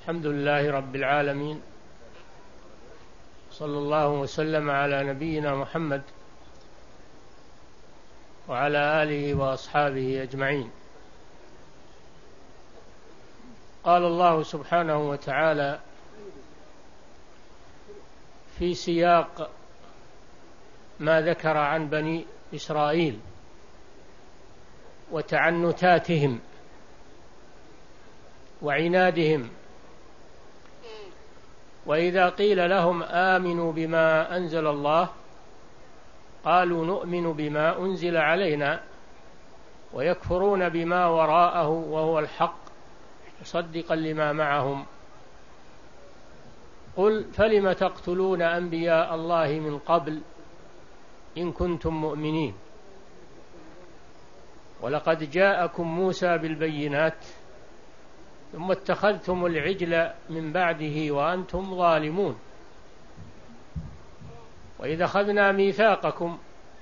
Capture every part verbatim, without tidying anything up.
الحمد لله رب العالمين، صلى الله وسلم على نبينا محمد وعلى آله وأصحابه أجمعين. قال الله سبحانه وتعالى في سياق ما ذكر عن بني إسرائيل وتعنتاتهم وعنادهم: وإذا قيل لهم آمنوا بما أنزل الله قالوا نؤمن بما أنزل علينا ويكفرون بما وراءه وهو الحق مصدقا لما معهم. قل فلم تقتلون أنبياء الله من قبل إن كنتم مؤمنين ولقد جاءكم موسى بالبينات ثم اتخذتم العجل من بعده وأنتم ظالمون. وإذا أخذنا ميثاقكم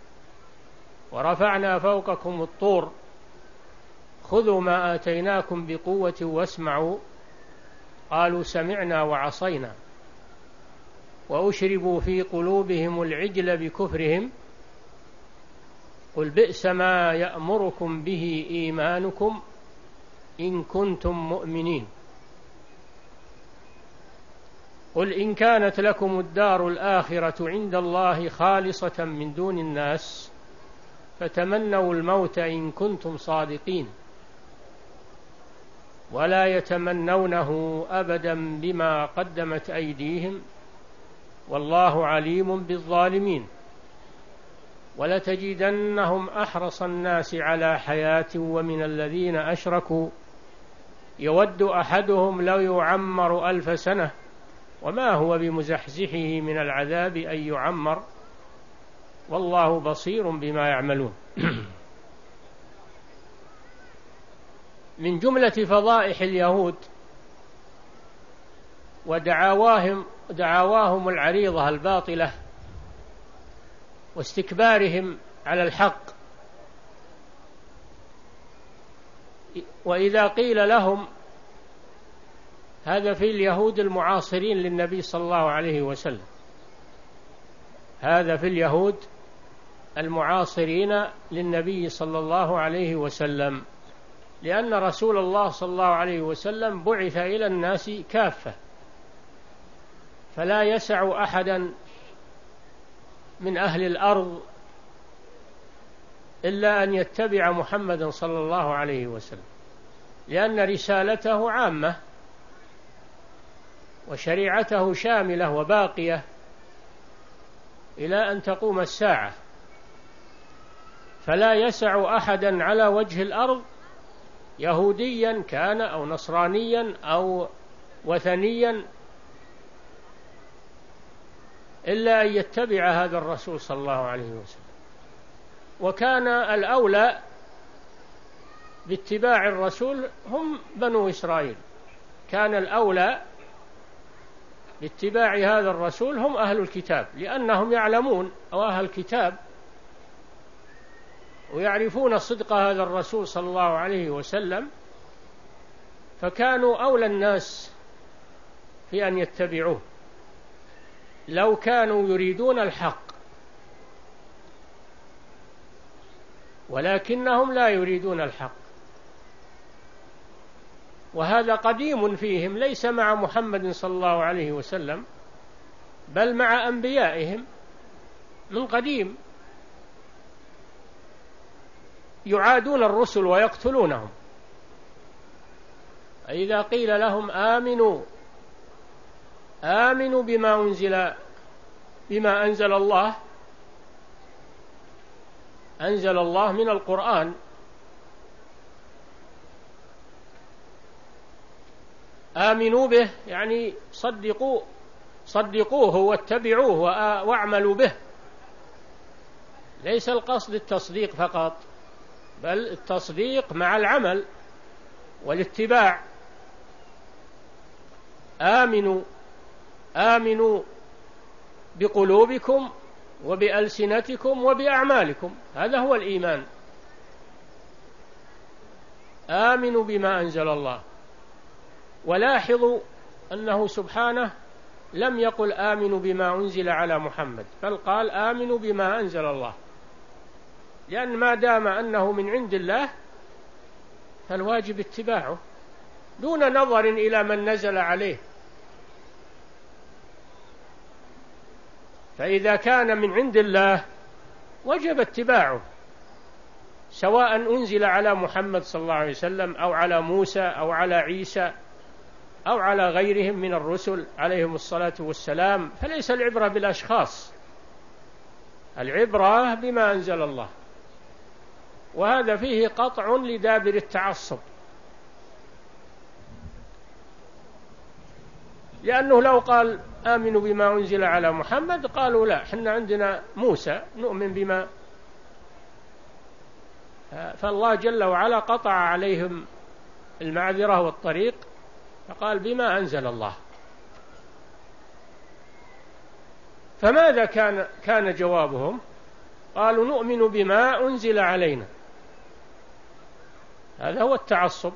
ورفعنا فوقكم الطور خذوا ما آتيناكم بقوة واسمعوا قالوا سمعنا وعصينا وأشربوا في قلوبهم العجل بكفرهم قل بئس ما يأمركم به إيمانكم إن كنتم مؤمنين. قل إن كانت لكم الدار الآخرة عند الله خالصة من دون الناس فتمنوا الموت إن كنتم صادقين ولا يتمنونه أبدا بما قدمت أيديهم والله عليم بالظالمين. ولتجدنهم أحرص الناس على حياة ومن الذين أشركوا يود أحدهم لو يعمر ألف سنة وما هو بمزحزحه من العذاب أن يعمر والله بصير بما يعملون. من جملة فضائح اليهود ودعاواهم دعاواهم العريضة الباطلة واستكبارهم على الحق: وإذا قيل لهم، هذا في اليهود المعاصرين للنبي صلى الله عليه وسلم، هذا في اليهود المعاصرين للنبي صلى الله عليه وسلم، لأن رسول الله صلى الله عليه وسلم بعث إلى الناس كافة، فلا يسع أحدا من أهل الأرض إلا أن يتبع محمدا صلى الله عليه وسلم، لأن رسالته عامة وشريعته شاملة وباقية إلى أن تقوم الساعة، فلا يسع أحدا على وجه الأرض يهوديا كان أو نصرانيا أو وثنيا إلا أن يتبع هذا الرسول صلى الله عليه وسلم. وكان الأولى باتباع الرسول هم بنو إسرائيل، كان الأولى باتباع هذا الرسول هم أهل الكتاب، لأنهم يعلمون أو أهل الكتاب ويعرفون صدق هذا الرسول صلى الله عليه وسلم، فكانوا أولى الناس في أن يتبعوه لو كانوا يريدون الحق، ولكنهم لا يريدون الحق، وهذا قديم فيهم، ليس مع محمد صلى الله عليه وسلم بل مع أنبيائهم من قديم، يعادون الرسل ويقتلونهم. إذا قيل لهم آمنوا آمنوا بما أنزل بما أنزل الله أنزل الله من القرآن، آمنوا به يعني صدقوا صدقوه واتبعوه واعملوا به، ليس القصد التصديق فقط بل التصديق مع العمل والاتباع. آمنوا آمنوا بقلوبكم وبألسنتكم وبأعمالكم، هذا هو الإيمان. آمنوا بما أنزل الله. ولاحظوا أنه سبحانه لم يقل آمنوا بما أنزل على محمد، بل قال آمنوا بما أنزل الله، لأن ما دام أنه من عند الله فالواجب اتباعه دون نظر إلى من نزل عليه. فإذا كان من عند الله وجب اتباعه، سواء أنزل على محمد صلى الله عليه وسلم أو على موسى أو على عيسى أو على غيرهم من الرسل عليهم الصلاة والسلام. فليس العبرة بالأشخاص، العبرة بما أنزل الله. وهذا فيه قطع لدابر التعصب، لأنه لو قال آمنوا بما أنزل على محمد قالوا لا، حنا عندنا موسى نؤمن بما، فالله جل وعلا قطع عليهم المعذرة والطريق فقال بما أنزل الله. فماذا كان كان جوابهم؟ قالوا نؤمن بما أنزل علينا. هذا هو التعصب،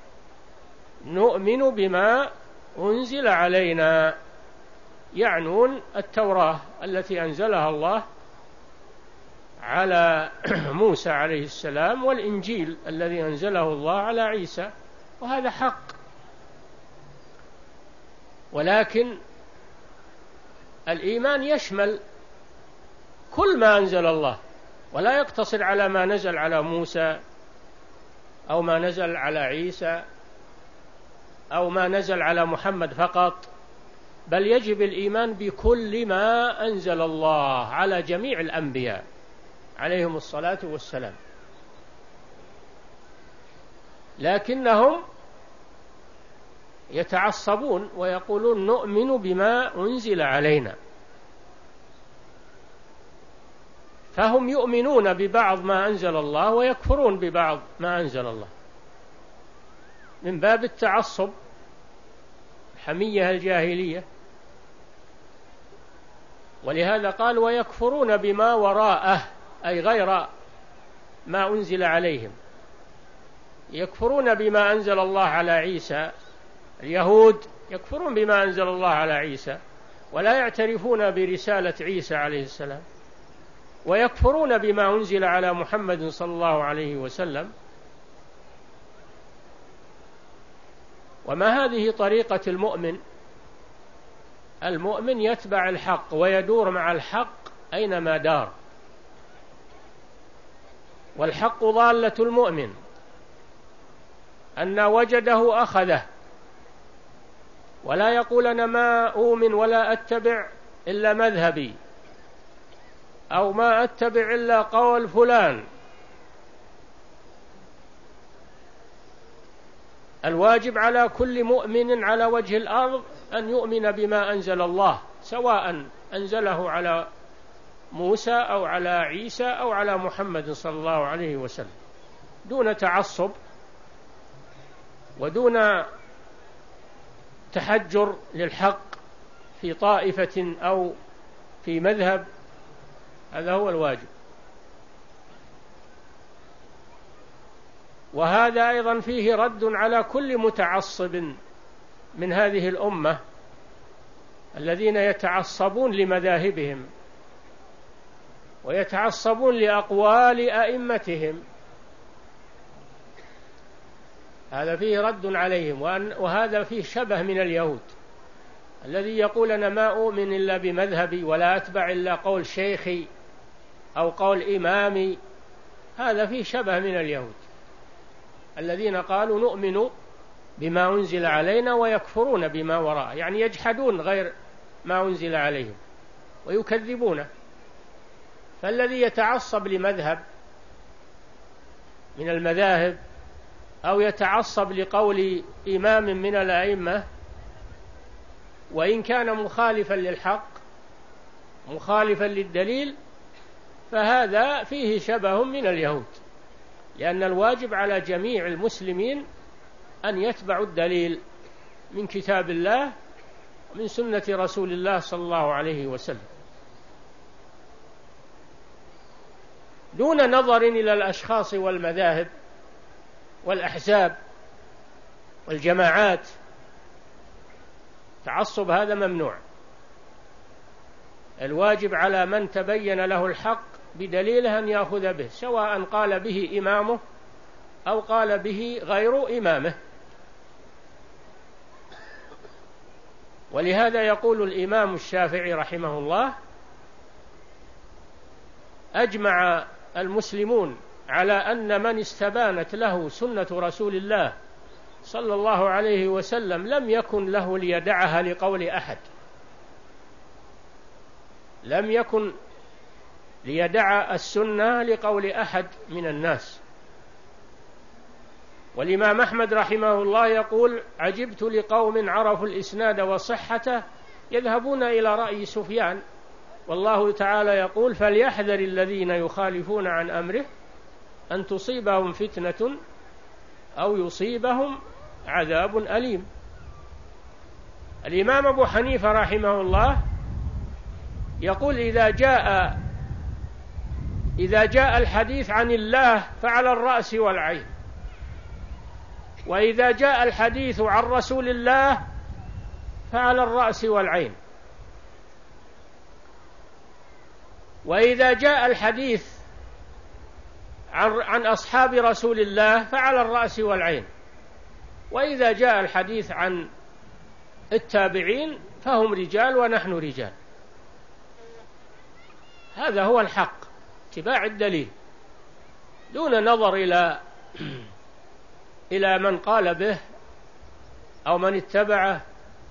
نؤمن بما أنزل علينا، يعنون التوراة التي أنزلها الله على موسى عليه السلام، والإنجيل الذي أنزله الله على عيسى، وهذا حق. ولكن الإيمان يشمل كل ما أنزل الله، ولا يقتصر على ما نزل على موسى أو ما نزل على عيسى أو ما نزل على محمد فقط، بل يجب الإيمان بكل ما أنزل الله على جميع الأنبياء عليهم الصلاة والسلام. لكنهم يتعصبون ويقولون نؤمن بما أنزل علينا، فهم يؤمنون ببعض ما أنزل الله ويكفرون ببعض ما أنزل الله من باب التعصب، حمية الجاهلية. ولهذا قال ويكفرون بما وراءه، أي غير ما أنزل عليهم. يكفرون بما أنزل الله على عيسى، اليهود يكفرون بما أنزل الله على عيسى ولا يعترفون برسالة عيسى عليه السلام، ويكفرون بما أنزل على محمد صلى الله عليه وسلم. وما هذه طريقة المؤمن؟ المؤمن يتبع الحق ويدور مع الحق أينما دار، والحق ضالة المؤمن، أن وجده أخذه، ولا يقول أنا ما أؤمن ولا أتبع إلا مذهبي، أو ما أتبع إلا قول فلان. الواجب على كل مؤمن على وجه الأرض أن يؤمن بما أنزل الله، سواء أنزله على موسى أو على عيسى أو على محمد صلى الله عليه وسلم، دون تعصب ودون تحجر للحق في طائفة أو في مذهب. هذا هو الواجب. وهذا أيضا فيه رد على كل متعصب من هذه الأمة الذين يتعصبون لمذاهبهم ويتعصبون لأقوال أئمتهم، هذا فيه رد عليهم. وهذا فيه شبه من اليهود الذي يقول أنا ما أؤمن إلا بمذهبي ولا أتبع إلا قول شيخي أو قول إمامي. هذا فيه شبه من اليهود الذين قالوا نؤمن بما أنزل علينا ويكفرون بما وراءه، يعني يجحدون غير ما أنزل عليهم ويكذبونه. فالذي يتعصب لمذهب من المذاهب أو يتعصب لقول إمام من الأئمة وإن كان مخالفا للحق مخالفا للدليل، فهذا فيه شبه من اليهود، لأن الواجب على جميع المسلمين أن يتبعوا الدليل من كتاب الله ومن سنة رسول الله صلى الله عليه وسلم، دون نظر إلى الأشخاص والمذاهب والأحزاب والجماعات. تعصب هذا ممنوع. الواجب على من تبين له الحق بدليله أن يأخذ به، سواء قال به إمامه أو قال به غير إمامه. ولهذا يقول الإمام الشافعي رحمه الله: أجمع المسلمون على أن من استبانت له سنة رسول الله صلى الله عليه وسلم لم يكن له ليدعها لقول أحد، لم يكن ليدع السنة لقول أحد من الناس. والإمام أحمد رحمه الله يقول: عجبت لقوم عرفوا الإسناد وصحته يذهبون إلى رأي سفيان، والله تعالى يقول: فليحذر الذين يخالفون عن أمره أن تصيبهم فتنة أو يصيبهم عذاب أليم. الإمام أبو حنيفة رحمه الله يقول: إذا جاء إذا جاء الحديث عن الله فعلى الرأس والعين، وإذا جاء الحديث عن رسول الله فعلى الرأس والعين، وإذا جاء الحديث عن, عن أصحاب رسول الله فعلى الرأس والعين، وإذا جاء الحديث عن التابعين فهم رجال ونحن رجال. هذا هو الحق، اتباع الدليل دون نظر إلى إلى من قال به أو من اتبعه.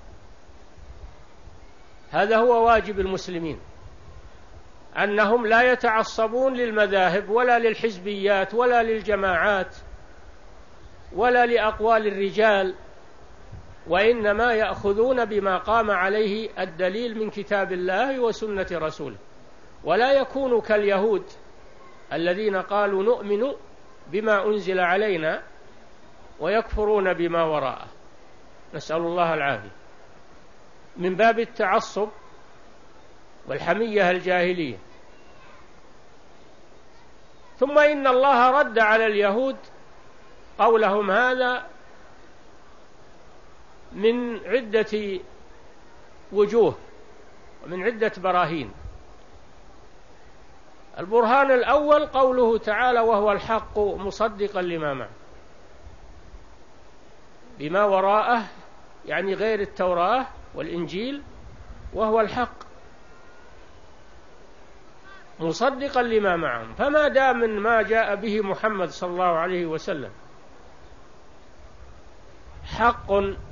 هذا هو واجب المسلمين، أنهم لا يتعصبون للمذاهب ولا للحزبيات ولا للجماعات ولا لأقوال الرجال، وإنما يأخذون بما قام عليه الدليل من كتاب الله وسنة رسوله، ولا يكونوا كاليهود الذين قالوا نؤمن بما أنزل علينا ويكفرون بما وراءه، نسأل الله العافية، من باب التعصب والحمية الجاهلية. ثم إن الله رد على اليهود قولهم هذا من عدة وجوه ومن عدة براهين. البرهان الأول قوله تعالى: وهو الحق مصدقا لما معه، بما وراءه يعني غير التوراة والإنجيل، وهو الحق مصدقا لما معهم. فما دام من ما جاء به محمد صلى الله عليه وسلم حق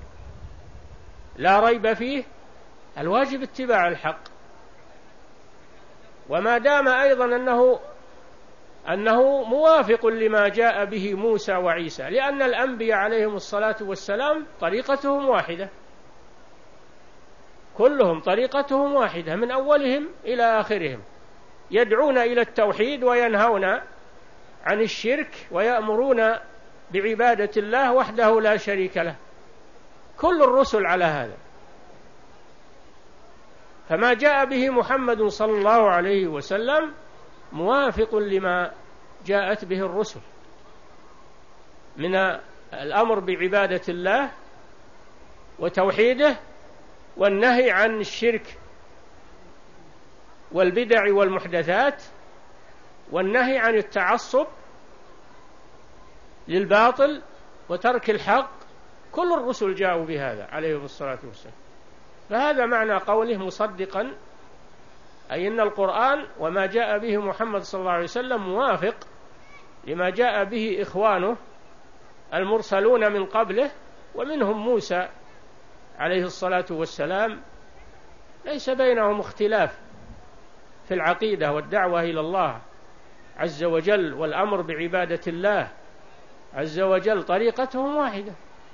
لا ريب فيه، الواجب اتباع الحق. وما دام أيضا أنه أنه موافق لما جاء به موسى وعيسى، لأن الأنبياء عليهم الصلاة والسلام طريقتهم واحدة، كلهم طريقتهم واحدة من أولهم إلى آخرهم، يدعون إلى التوحيد وينهون عن الشرك ويأمرون بعبادة الله وحده لا شريك له، كل الرسل على هذا. فما جاء به محمد صلى الله عليه وسلم موافق لما جاءت به الرسل من الأمر بعبادة الله وتوحيده، والنهي عن الشرك والبدع والمحدثات، والنهي عن التعصب للباطل وترك الحق. كل الرسل جاءوا بهذا عليهم الصلاة والسلام. فهذا معنى قوله مصدقا، أي أن القرآن وما جاء به محمد صلى الله عليه وسلم موافق لما جاء به إخوانه المرسلون من قبله، ومنهم موسى عليه الصلاة والسلام، ليس بينهم اختلاف في العقيدة والدعوة إلى الله عز وجل والأمر بعبادة الله عز وجل، طريقتهم واحدة.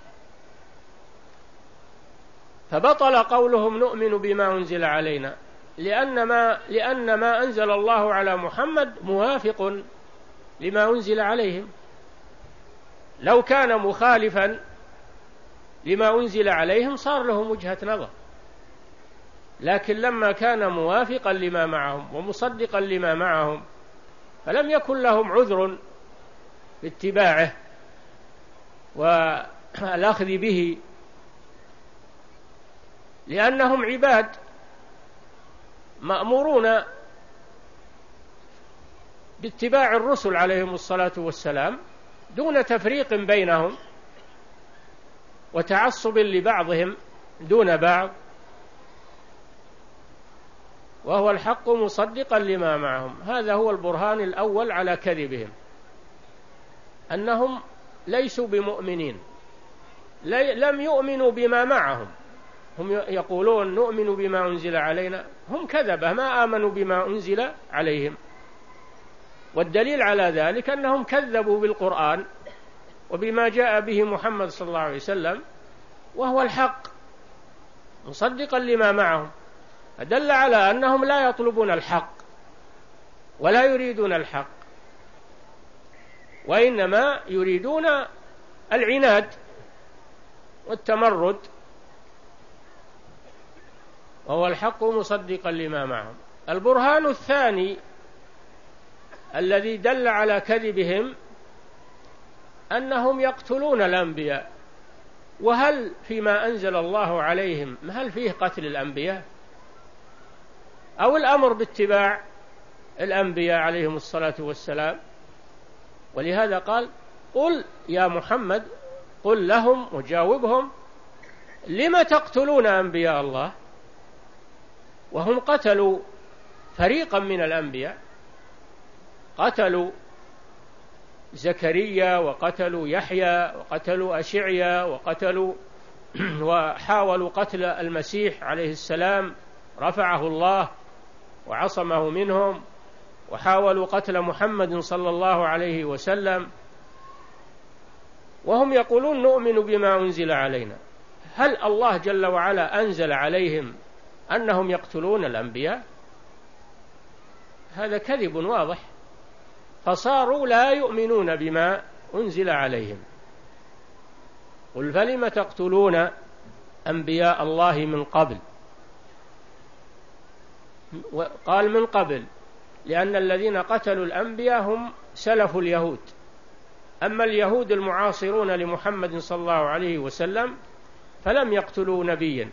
فبطل قولهم نؤمن بما أنزل علينا، لأن ما, لأن ما أنزل الله على محمد موافق لما أنزل عليهم. لو كان مخالفا لما أنزل عليهم صار لهم وجهة نظر، لكن لما كان موافقا لما معهم ومصدقا لما معهم فلم يكن لهم عذر باتباعه والأخذ به. لأنهم عباد مأمورون باتباع الرسل عليهم الصلاة والسلام دون تفريق بينهم وتعصب لبعضهم دون بعض، وهو الحق مصدقا لما معهم. هذا هو البرهان الأول على كذبهم، أنهم ليسوا بمؤمنين، لم يؤمنوا بما معهم. هم يقولون نؤمن بما أنزل علينا، هم كذبة ما آمنوا بما أنزل عليهم. والدليل على ذلك أنهم كذبوا بالقرآن وبما جاء به محمد صلى الله عليه وسلم وهو الحق مصدقا لما معهم، أدل على أنهم لا يطلبون الحق ولا يريدون الحق، وإنما يريدون العناد والتمرد، وهو الحق مصدقا لما معهم. البرهان الثاني الذي دل على كذبهم أنهم يقتلون الأنبياء. وهل فيما أنزل الله عليهم هل فيه قتل الأنبياء أو الأمر باتباع الأنبياء عليهم الصلاة والسلام؟ ولهذا قال قل يا محمد قل لهم وجاوبهم لم تقتلون أنبياء الله، وهم قتلوا فريقا من الأنبياء، قتلوا زكريا وقتلوا يحيى وقتلوا أشعيا وقتلوا وحاولوا قتل المسيح عليه السلام رفعه الله وعصمه منهم، وحاولوا قتل محمد صلى الله عليه وسلم، وهم يقولون نؤمن بما أنزل علينا. هل الله جل وعلا أنزل عليهم أنهم يقتلون الأنبياء؟ هذا كذب واضح، فصاروا لا يؤمنون بما أنزل عليهم. قل فلم تقتلون أنبياء الله من قبل، قال من قبل لأن الذين قتلوا الأنبياء هم سلف اليهود، أما اليهود المعاصرون لمحمد صلى الله عليه وسلم فلم يقتلوا نبيا،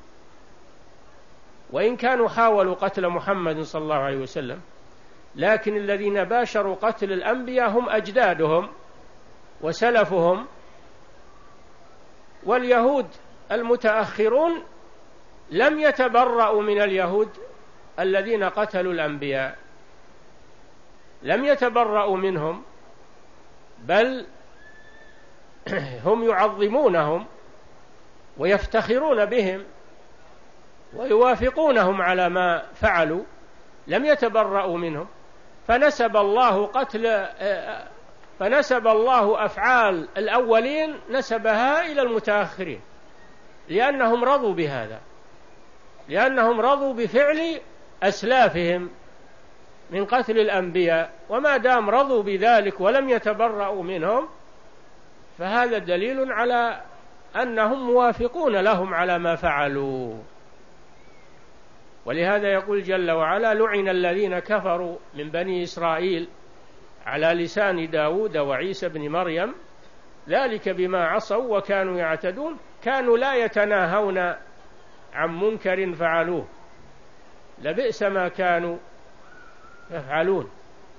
وإن كانوا حاولوا قتل محمد صلى الله عليه وسلم، لكن الذين باشروا قتل الأنبياء هم أجدادهم وسلفهم. واليهود المتأخرون لم يتبرأوا من اليهود الذين قتلوا الأنبياء، لم يتبرأوا منهم، بل هم يعظمونهم ويفتخرون بهم ويوافقونهم على ما فعلوا، لم يتبرأوا منهم. فنسب الله قتل فنسب الله أفعال الأولين نسبها إلى المتأخرين، لأنهم رضوا بهذا، لأنهم رضوا بفعل أسلافهم من قتل الأنبياء. وما دام رضوا بذلك ولم يتبرأوا منهم فهذا دليل على أنهم موافقون لهم على ما فعلوا. ولهذا يقول جل وعلا لعن الذين كفروا من بني إسرائيل على لسان داود وعيسى بن مريم ذلك بما عصوا وكانوا يعتدون كانوا لا يتناهون عن منكر فعلوه لبئس ما كانوا يفعلون.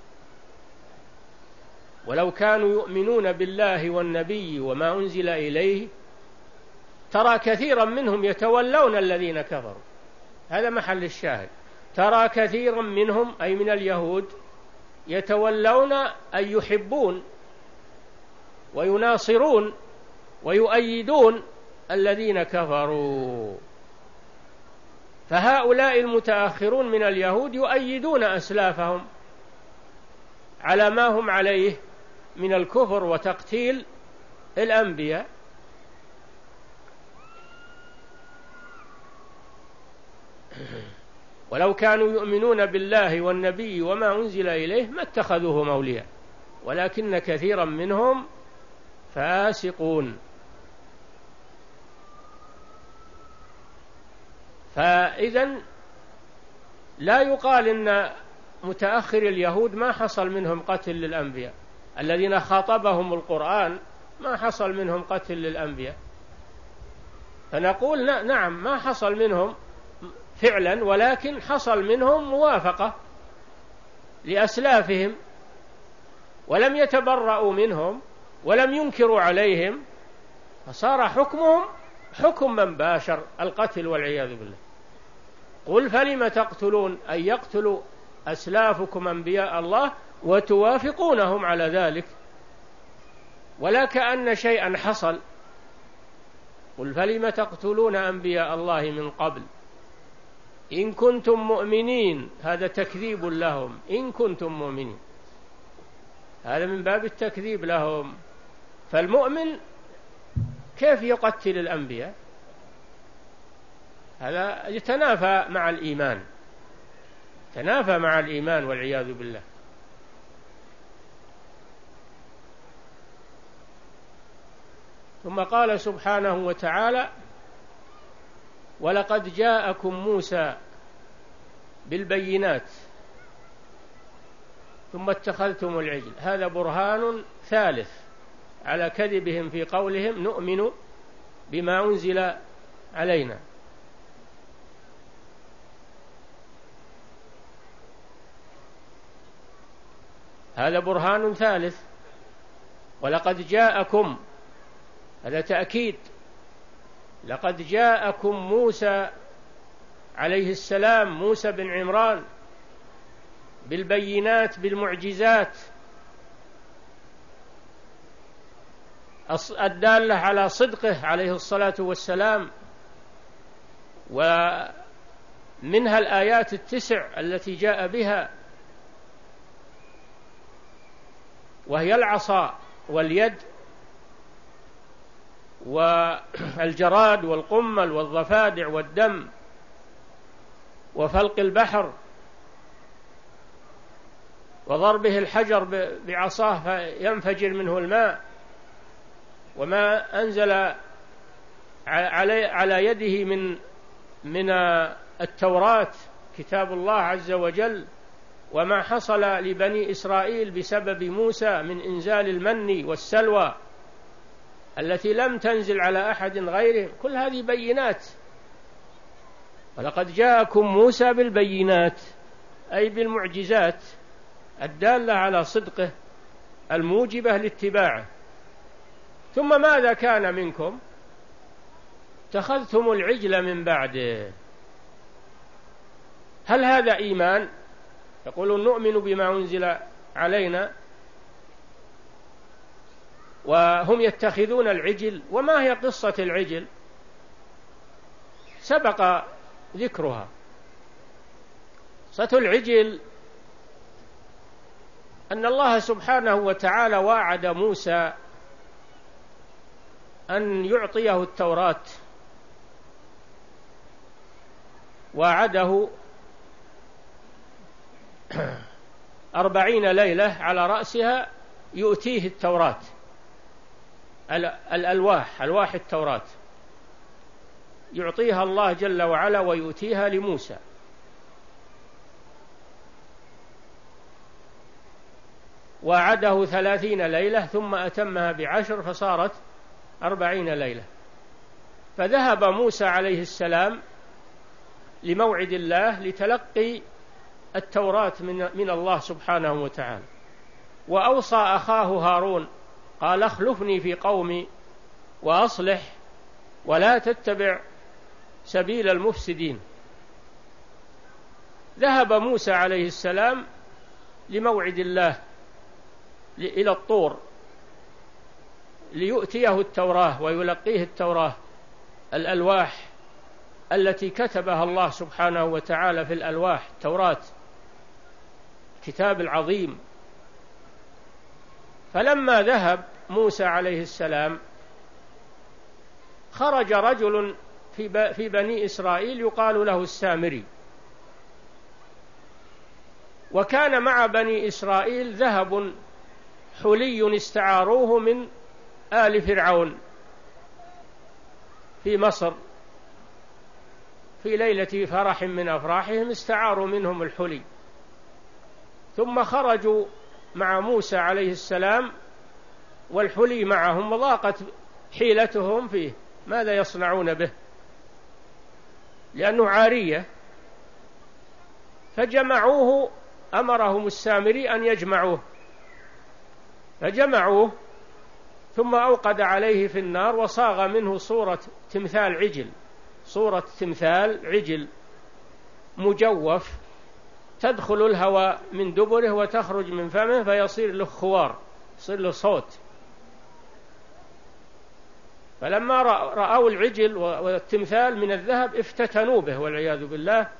ولو كانوا يؤمنون بالله والنبي وما أنزل إليه ترى كثيرا منهم يتولون الذين كفروا، هذا محل الشاهد، ترى كثيرا منهم أي من اليهود يتولون أي يحبون ويناصرون ويؤيدون الذين كفروا. فهؤلاء المتأخرون من اليهود يؤيدون أسلافهم على ما هم عليه من الكفر وتقتيل الأنبياء. ولو كانوا يؤمنون بالله والنبي وما أنزل إليه ما اتخذوه أولياء ولكن كثيرا منهم فاسقون. فإذن لا يقال إن متأخر اليهود ما حصل منهم قتل للأنبياء، الذين خاطبهم القرآن ما حصل منهم قتل للأنبياء، فنقول نعم ما حصل منهم فعلا، ولكن حصل منهم موافقة لأسلافهم، ولم يتبرؤوا منهم ولم ينكروا عليهم، فصار حكمهم حكم من باشر القتل والعياذ بالله. قل فلم تقتلون أن يقتلوا أسلافكم أنبياء الله وتوافقونهم على ذلك، ولا كأن شيئا حصل. قل فلم تقتلون أنبياء الله من قبل إن كنتم مؤمنين، هذا تكذيب لهم، إن كنتم مؤمنين، هذا من باب التكذيب لهم. فالمؤمن كيف يقتل الأنبياء؟ هذا يتنافى مع الإيمان، تنافى مع الإيمان والعياذ بالله. ثم قال سبحانه وتعالى: ولقد جاءكم موسى بالبينات ثم اتخذتم العجل. هذا برهان ثالث على كذبهم في قولهم نؤمن بما أنزل علينا. هذا برهان ثالث. ولقد جاءكم، هذا تأكيد، لقد جاءكم موسى عليه السلام، موسى بن عمران، بالبينات، بالمعجزات الدالة على صدقه عليه الصلاة والسلام، ومنها الآيات التسع التي جاء بها، وهي العصا واليد والجراد والقمل والضفادع والدم وفلق البحر وضربه الحجر بعصاه فينفجر منه الماء، وما أنزل على يده من من التوراة كتاب الله عز وجل، وما حصل لبني إسرائيل بسبب موسى من إنزال المن والسلوى التي لم تنزل على أحد غيره، كل هذه بينات. ولقد جاءكم موسى بالبينات أي بالمعجزات الدالة على صدقه الموجبة لاتباعه. ثم ماذا كان منكم؟ اتخذتم العجل من بعده. هل هذا إيمان؟ يقولون نؤمن بما أنزل علينا وهم يتخذون العجل. وما هي قصة العجل؟ سبق ذكرها. قصة العجل أن الله سبحانه وتعالى واعد موسى أن يعطيه التوراة، واعده أربعين ليلة على رأسها يؤتيه التوراة، الألواح، ألواح التوراة يعطيها الله جل وعلا ويؤتيها لموسى. وعده ثلاثين ليلة ثم أتمها بعشر فصارت أربعين ليلة. فذهب موسى عليه السلام لموعد الله لتلقي التوراة من, من الله سبحانه وتعالى، وأوصى أخاه هارون قال اخلفني في قومي وأصلح ولا تتبع سبيل المفسدين. ذهب موسى عليه السلام لموعد الله إلى الطور ليؤتيه التوراة ويلقيه التوراة، الألواح التي كتبها الله سبحانه وتعالى في الألواح، التوراة الكتاب العظيم. فلما ذهب موسى عليه السلام خرج رجل في بني إسرائيل يقال له السامري، وكان مع بني إسرائيل ذهب حلي استعاروه من آل فرعون في مصر، في ليلة فرح من أفراحهم استعاروا منهم الحلي، ثم خرجوا مع موسى عليه السلام والحلي معهم، وضاقت حيلتهم فيه ماذا يصنعون به. لأنه عارية، فجمعوه، أمرهم السامري أن يجمعوه، فجمعوه ثم أوقد عليه في النار وصاغ منه صورة تمثال عجل، صورة تمثال عجل مجوف، تدخل الهواء من دبره وتخرج من فمه فيصير له خوار، يصير له صوت. فلما رأوا العجل والتمثال من الذهب افتتنوا به والعياذ بالله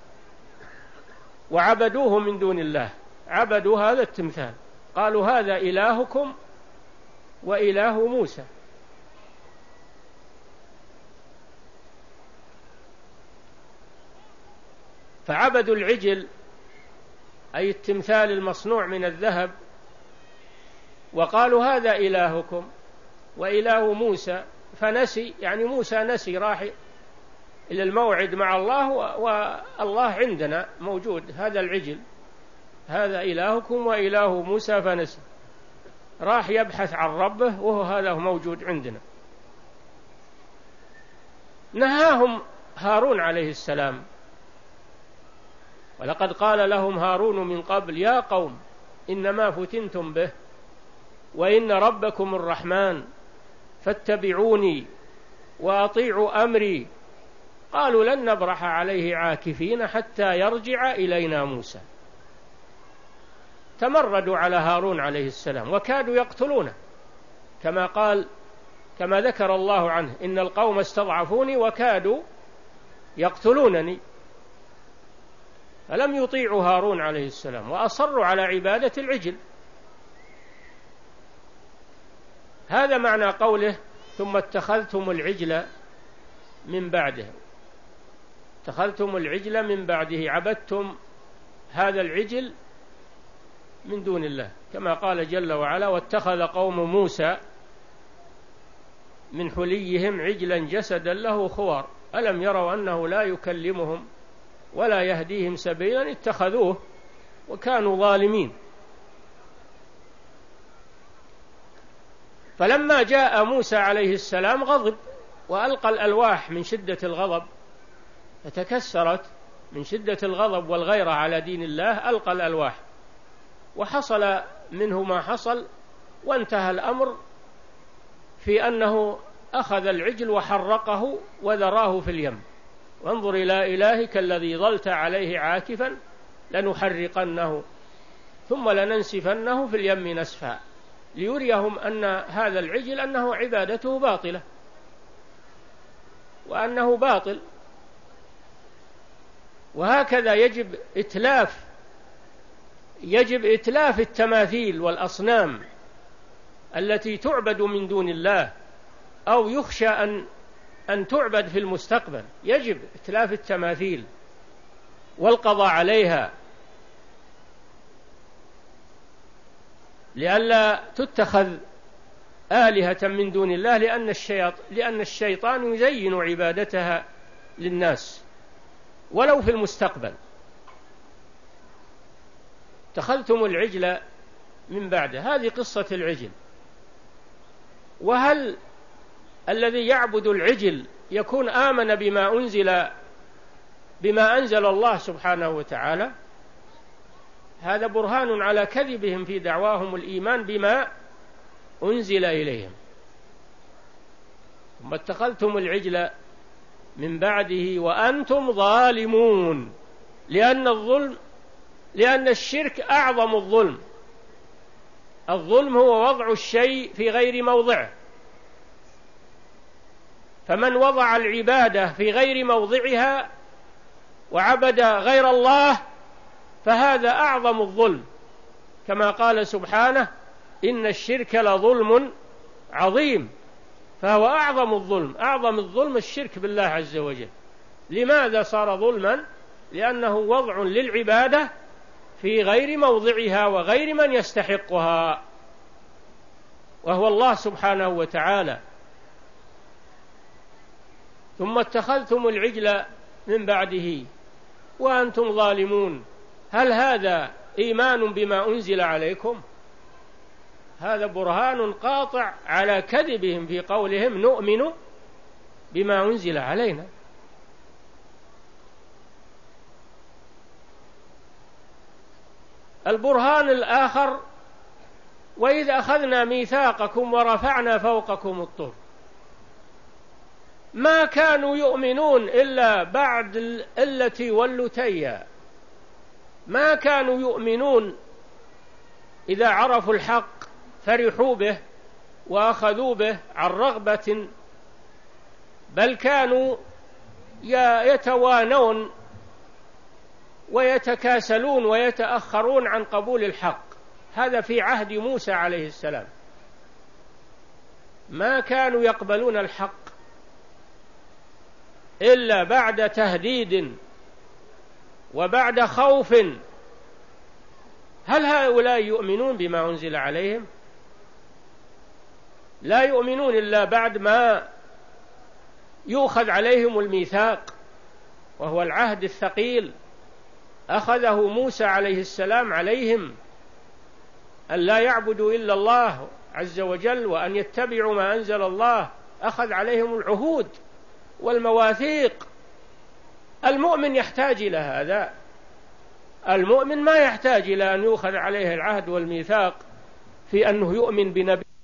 وعبدوه من دون الله، عبدوا هذا التمثال، قالوا هذا إلهكم وإله موسى. فعبدوا العجل أي التمثال المصنوع من الذهب، وقالوا هذا إلهكم وإله موسى، فنسي، يعني موسى نسي، راح إلى الموعد مع الله والله عندنا موجود، هذا العجل هذا إلهكم وإله موسى، فنسي، راح يبحث عن ربه وهو هذا موجود عندنا. نهاهم هارون عليه السلام، ولقد قال لهم هارون من قبل يا قوم إنما فتنتم به وإن ربكم الرحمن فاتبعوني وأطيعوا أمري. قالوا لن نبرح عليه عاكفين حتى يرجع إلينا موسى. تمردوا على هارون عليه السلام وكادوا يقتلونه، كما قال كما ذكر الله عنه إن القوم استضعفوني وكادوا يقتلونني. فلم يطيعوا هارون عليه السلام وأصروا على عبادة العجل. هذا معنى قوله ثم اتخذتم العجل من بعده، اتخذتم العجل من بعده، عبدتم هذا العجل من دون الله، كما قال جل وعلا واتخذ قوم موسى من حليهم عجلا جسدا له خوار ألم يروا أنه لا يكلمهم ولا يهديهم سبيلا اتخذوه وكانوا ظالمين. فلما جاء موسى عليه السلام غضب وألقى الألواح من شدة الغضب، فتكسرت من شدة الغضب والغيرة على دين الله، ألقى الألواح وحصل منه ما حصل، وانتهى الأمر في أنه أخذ العجل وحرقه وذراه في اليم. وانظر إلى إلهك الذي ظلت عليه عاكفا لنحرقنه ثم لننسفنه في اليم نسفا، ليريهم أن هذا العجل أنه عبادته باطلة وأنه باطل. وهكذا يجب إتلاف يجب إتلاف التماثيل والأصنام التي تعبد من دون الله أو يخشى أن أن تعبد في المستقبل، يجب إتلاف التماثيل والقضاء عليها لئلا تتخذ آلهة من دون الله، لأن الشياط لأن الشيطان يزين عبادتها للناس ولو في المستقبل. اتخذتم العجل من بعده، هذه قصة العجل. وهل الذي يعبد العجل يكون آمن بما أنزل بما أنزل الله سبحانه وتعالى؟ هذا برهان على كذبهم في دعواهم الإيمان بما أنزل إليهم. ثم اتخذتم العجل من بعده وأنتم ظالمون، لأن الظلم لأن الشرك أعظم الظلم. الظلم هو وضع الشيء في غير موضعه، فمن وضع العبادة في غير موضعها وعبد غير الله فهذا أعظم الظلم، كما قال سبحانه إن الشرك لظلم عظيم، فهو أعظم الظلم. أعظم الظلم الشرك بالله عز وجل. لماذا صار ظلما؟ لأنه وضع للعبادة في غير موضعها وغير من يستحقها، وهو الله سبحانه وتعالى. ثم اتخذتم العجل من بعده وأنتم ظالمون. هل هذا إيمان بما أنزل عليكم؟ هذا برهان قاطع على كذبهم في قولهم نؤمن بما أنزل علينا. البرهان الآخر: وإذ أخذنا ميثاقكم ورفعنا فوقكم الطور. ما كانوا يؤمنون إلا بعد التي واللتيا، ما كانوا يؤمنون إذا عرفوا الحق فرحوا به وأخذوا به عن رغبة، بل كانوا يتوانون ويتكاسلون ويتأخرون عن قبول الحق. هذا في عهد موسى عليه السلام، ما كانوا يقبلون الحق إلا بعد تهديد وبعد خوف. هل هؤلاء يؤمنون بما أنزل عليهم؟ لا يؤمنون إلا بعد ما يؤخذ عليهم الميثاق، وهو العهد الثقيل أخذه موسى عليه السلام عليهم، أن لا يعبدوا إلا الله عز وجل وأن يتبعوا ما أنزل الله. أخذ عليهم العهود والمواثيق. المؤمن يحتاج إلى هذا، المؤمن ما يحتاج إلى أن يؤخذ عليه العهد والميثاق في أنه يؤمن بنبي